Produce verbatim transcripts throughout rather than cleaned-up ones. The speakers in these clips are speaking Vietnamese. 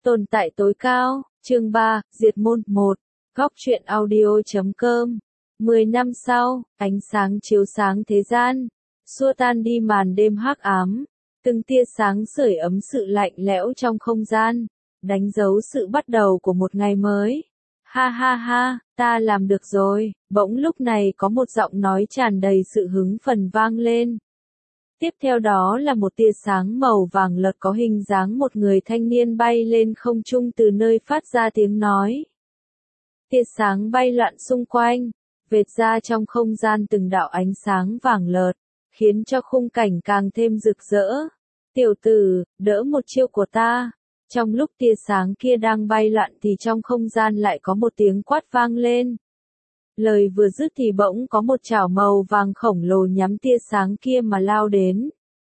Tồn tại tối cao, chương ba, diệt môn một, góc truyện audio chấm com. Mười năm sau, ánh sáng chiếu sáng thế gian, xua tan đi màn đêm hắc ám, từng tia sáng sưởi ấm sự lạnh lẽo trong không gian, đánh dấu sự bắt đầu của một ngày mới. Ha ha ha, ta làm được rồi, bỗng lúc này có một giọng nói tràn đầy sự hứng phấn vang lên. Tiếp theo đó là một tia sáng màu vàng lợt có hình dáng một người thanh niên bay lên không trung từ nơi phát ra tiếng nói. Tia sáng bay loạn xung quanh, vệt ra trong không gian từng đạo ánh sáng vàng lợt, khiến cho khung cảnh càng thêm rực rỡ. Tiểu tử, đỡ một chiêu của ta. Trong lúc tia sáng kia đang bay loạn thì trong không gian lại có một tiếng quát vang lên. Lời vừa dứt thì bỗng có một chảo màu vàng khổng lồ nhắm tia sáng kia mà lao đến.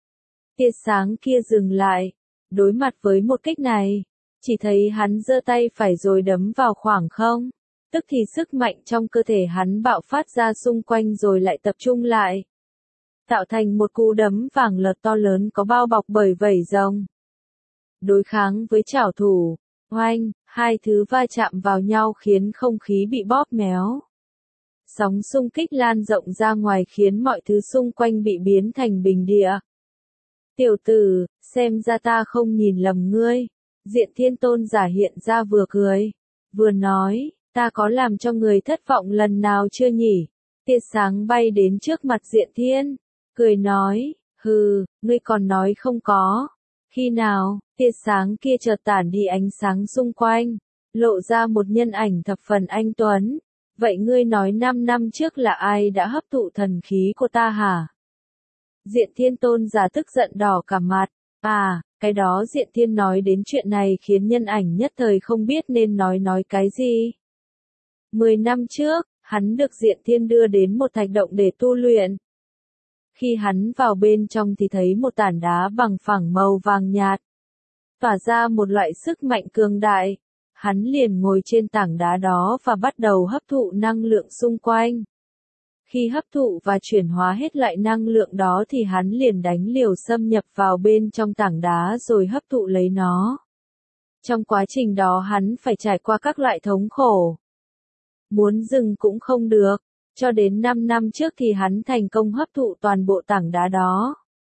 Tia sáng kia dừng lại, đối mặt với một kích này, chỉ thấy hắn giơ tay phải rồi đấm vào khoảng không, tức thì sức mạnh trong cơ thể hắn bạo phát ra xung quanh rồi lại tập trung lại, tạo thành một cú đấm vàng lợt to lớn có bao bọc bởi vảy rồng. Đối kháng với trảo thủ, oanh, hai thứ va chạm vào nhau khiến không khí bị bóp méo. Sóng xung kích lan rộng ra ngoài khiến mọi thứ xung quanh bị biến thành bình địa. Tiểu tử, xem ra ta không nhìn lầm ngươi. Diện Thiên Tôn giả hiện ra vừa cười, vừa nói, ta có làm cho người thất vọng lần nào chưa nhỉ? Tia sáng bay đến trước mặt Diện Thiên, cười nói, hừ, ngươi còn nói không có. Khi nào, tia sáng kia chợt tản đi ánh sáng xung quanh, lộ ra một nhân ảnh thập phần anh tuấn. Vậy ngươi nói năm năm trước là ai đã hấp thụ thần khí của ta hả? Diện Thiên Tôn giả tức giận đỏ cả mặt. À, cái đó Diện Thiên nói đến chuyện này khiến nhân ảnh nhất thời không biết nên nói nói cái gì. Mười năm trước, hắn được Diện Thiên đưa đến một thạch động để tu luyện. Khi hắn vào bên trong thì thấy một tảng đá bằng phẳng màu vàng nhạt, tỏa ra một loại sức mạnh cường đại. Hắn liền ngồi trên tảng đá đó và bắt đầu hấp thụ năng lượng xung quanh. Khi hấp thụ và chuyển hóa hết loại năng lượng đó thì hắn liền đánh liều xâm nhập vào bên trong tảng đá rồi hấp thụ lấy nó. Trong quá trình đó hắn phải trải qua các loại thống khổ. Muốn dừng cũng không được, cho đến năm năm trước thì hắn thành công hấp thụ toàn bộ tảng đá đó.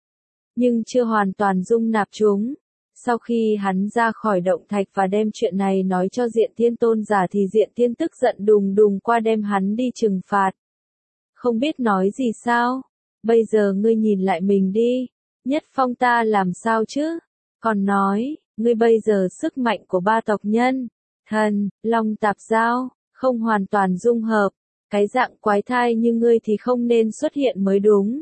Nhưng chưa hoàn toàn dung nạp chúng. Sau khi hắn ra khỏi động thạch và đem chuyện này nói cho Diện Thiên Tôn giả thì Diện Thiên tức giận đùng đùng qua đem hắn đi trừng phạt. Không biết nói gì sao? Bây giờ ngươi nhìn lại mình đi. Nhất Phong ta làm sao chứ? Còn nói, ngươi bây giờ sức mạnh của ba tộc nhân, thần, long tạp giao, không hoàn toàn dung hợp. Cái dạng quái thai như ngươi thì không nên xuất hiện mới đúng.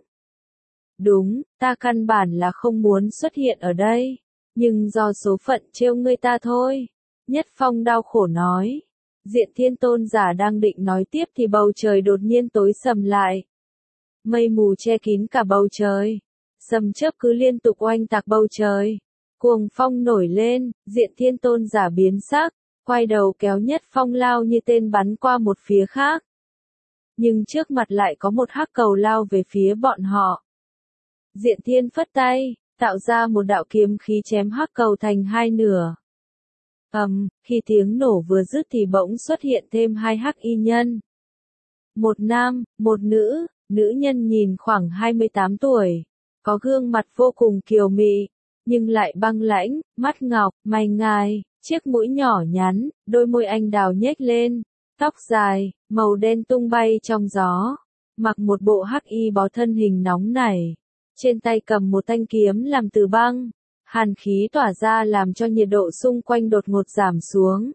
Đúng, ta căn bản là không muốn xuất hiện ở đây. Nhưng do số phận trêu ngươi ta thôi. Nhất Phong đau khổ nói. Diện Thiên Tôn giả đang định nói tiếp thì bầu trời đột nhiên tối sầm lại. Mây mù che kín cả bầu trời. Sấm chớp cứ liên tục oanh tạc bầu trời. Cuồng phong nổi lên, Diện Thiên Tôn giả biến sắc, quay đầu kéo Nhất Phong lao như tên bắn qua một phía khác. Nhưng trước mặt lại có một hắc cầu lao về phía bọn họ. Diện Thiên phất tay, tạo ra một đạo kiếm khí chém hắc cầu thành hai nửa. Ầm, um, khi tiếng nổ vừa dứt thì bỗng xuất hiện thêm hai hắc y nhân. Một nam, một nữ, nữ nhân nhìn khoảng hai mươi tám tuổi, có gương mặt vô cùng kiều mị, nhưng lại băng lãnh, mắt ngọc, mày ngài, chiếc mũi nhỏ nhắn, đôi môi anh đào nhếch lên, tóc dài, màu đen tung bay trong gió, mặc một bộ hắc y bó thân hình nóng nảy. Trên tay cầm một thanh kiếm làm từ băng, hàn khí tỏa ra làm cho nhiệt độ xung quanh đột ngột giảm xuống.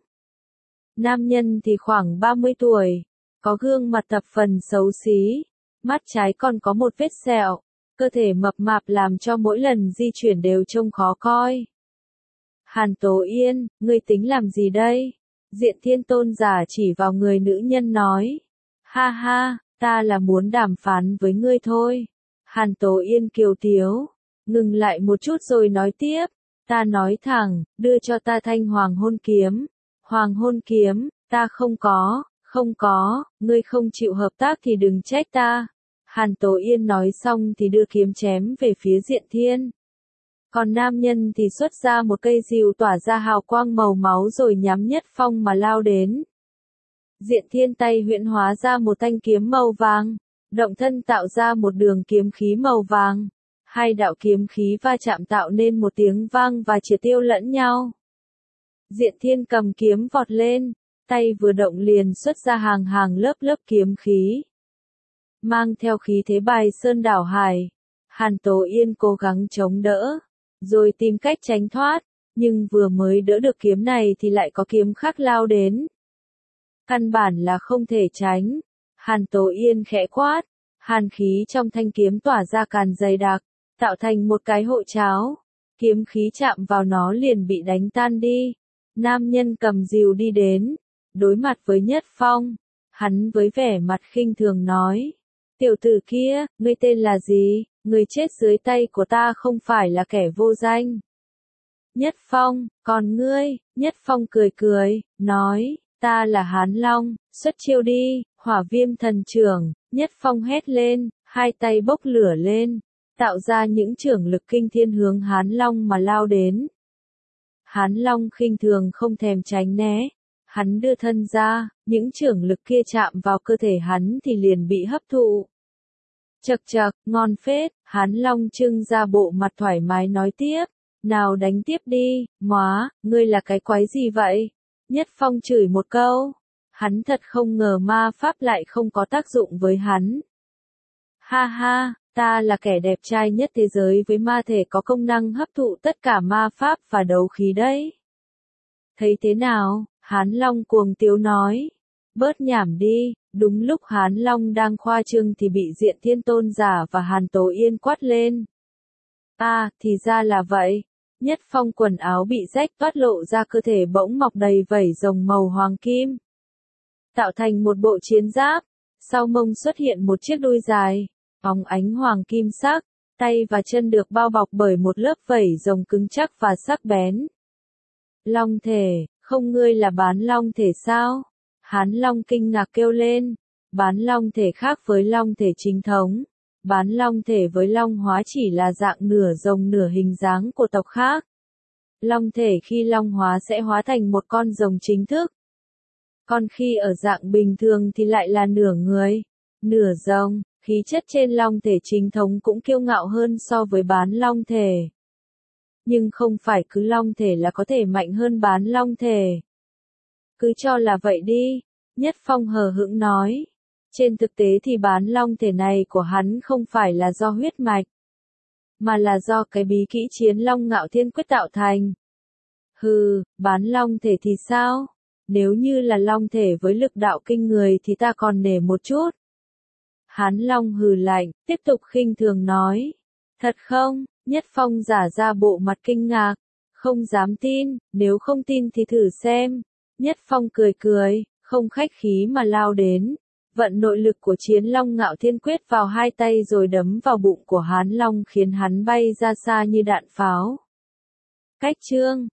Nam nhân thì khoảng ba mươi tuổi, có gương mặt thập phần xấu xí, mắt trái còn có một vết sẹo, cơ thể mập mạp làm cho mỗi lần di chuyển đều trông khó coi. Hàn Tố Yên, ngươi tính làm gì đây? Diện Thiên Tôn giả chỉ vào người nữ nhân nói. Ha ha, ta là muốn đàm phán với ngươi thôi. Hàn Tố Yên kiều tiếu, ngừng lại một chút rồi nói tiếp, ta nói thẳng, đưa cho ta thanh hoàng hôn kiếm. Hoàng hôn kiếm, ta không có, không có, ngươi không chịu hợp tác thì đừng trách ta. Hàn Tố Yên nói xong thì đưa kiếm chém về phía Diện Thiên. Còn nam nhân thì xuất ra một cây rìu tỏa ra hào quang màu máu rồi nhắm Nhất Phong mà lao đến. Diện Thiên tay huyễn hóa ra một thanh kiếm màu vàng, động thân tạo ra một đường kiếm khí màu vàng. Hai đạo kiếm khí va chạm tạo nên một tiếng vang và triệt tiêu lẫn nhau. Diện Thiên cầm kiếm vọt lên, tay vừa động liền xuất ra hàng hàng lớp lớp kiếm khí. Mang theo khí thế bài sơn đảo hải, Hàn Tố Yên cố gắng chống đỡ, rồi tìm cách tránh thoát, nhưng vừa mới đỡ được kiếm này thì lại có kiếm khác lao đến. Căn bản là không thể tránh. Hàn Tố Yên khẽ quát, hàn khí trong thanh kiếm tỏa ra càng dày đặc, tạo thành một cái hộ cháo. Kiếm khí chạm vào nó liền bị đánh tan đi. Nam nhân cầm rìu đi đến, đối mặt với Nhất Phong, hắn với vẻ mặt khinh thường nói: "Tiểu tử kia, ngươi tên là gì? Người chết dưới tay của ta không phải là kẻ vô danh." Nhất Phong, còn ngươi? Nhất Phong cười cười, nói: "Ta là Hán Long, xuất chiêu đi." Hỏa Viêm Thần Chưởng, Nhất Phong hét lên, hai tay bốc lửa lên, tạo ra những chưởng lực kinh thiên hướng Hán Long mà lao đến. Hán Long khinh thường không thèm tránh né, hắn đưa thân ra, những chưởng lực kia chạm vào cơ thể hắn thì liền bị hấp thụ. Chậc chậc, ngon phết, Hán Long trưng ra bộ mặt thoải mái nói tiếp: "Nào đánh tiếp đi, móa, ngươi là cái quái gì vậy?" Nhất Phong chửi một câu, hắn thật không ngờ ma pháp lại không có tác dụng với hắn. "Ha ha, ta là kẻ đẹp trai nhất thế giới với ma thể có công năng hấp thụ tất cả ma pháp và đấu khí đấy. Thấy thế nào?" Hán Long cuồng tiếu nói. "Bớt nhảm đi." Đúng lúc Hán Long đang khoa trương thì bị Diện Thiên Tôn giả và Hàn Tố Yên quát lên. "À, thì ra là vậy." Nhất Phong quần áo bị rách toát lộ ra cơ thể bỗng mọc đầy vảy rồng màu hoàng kim, tạo thành một bộ chiến giáp. Sau mông xuất hiện một chiếc đuôi dài, óng ánh hoàng kim sắc, tay và chân được bao bọc bởi một lớp vảy rồng cứng chắc và sắc bén. "Long thể, không ngươi là bán long thể sao?" Hán Long kinh ngạc kêu lên. Bán long thể khác với long thể chính thống. Bán long thể với long hóa chỉ là dạng nửa rồng nửa hình dáng của tộc khác. Long thể khi long hóa sẽ hóa thành một con rồng chính thức. Còn khi ở dạng bình thường thì lại là nửa người, nửa rồng. Khí chất trên long thể chính thống cũng kiêu ngạo hơn so với bán long thể. Nhưng không phải cứ long thể là có thể mạnh hơn bán long thể. "Cứ cho là vậy đi." Nhất Phong hờ hững nói. Trên thực tế thì bán long thể này của hắn không phải là do huyết mạch, mà là do cái bí kỹ Chiến Long Ngạo Thiên Quyết tạo thành. "Hừ, bán long thể thì sao? Nếu như là long thể với lực đạo kinh người thì ta còn nể một chút." Hán Long hừ lạnh, tiếp tục khinh thường nói. "Thật không?" Nhất Phong giả ra bộ mặt kinh ngạc, không dám tin. "Nếu không tin thì thử xem." Nhất Phong cười cười, không khách khí mà lao đến, vận nội lực của Chiến Long Ngạo Thiên Quyết vào hai tay rồi đấm vào bụng của Hán Long khiến hắn bay ra xa như đạn pháo. Cách chương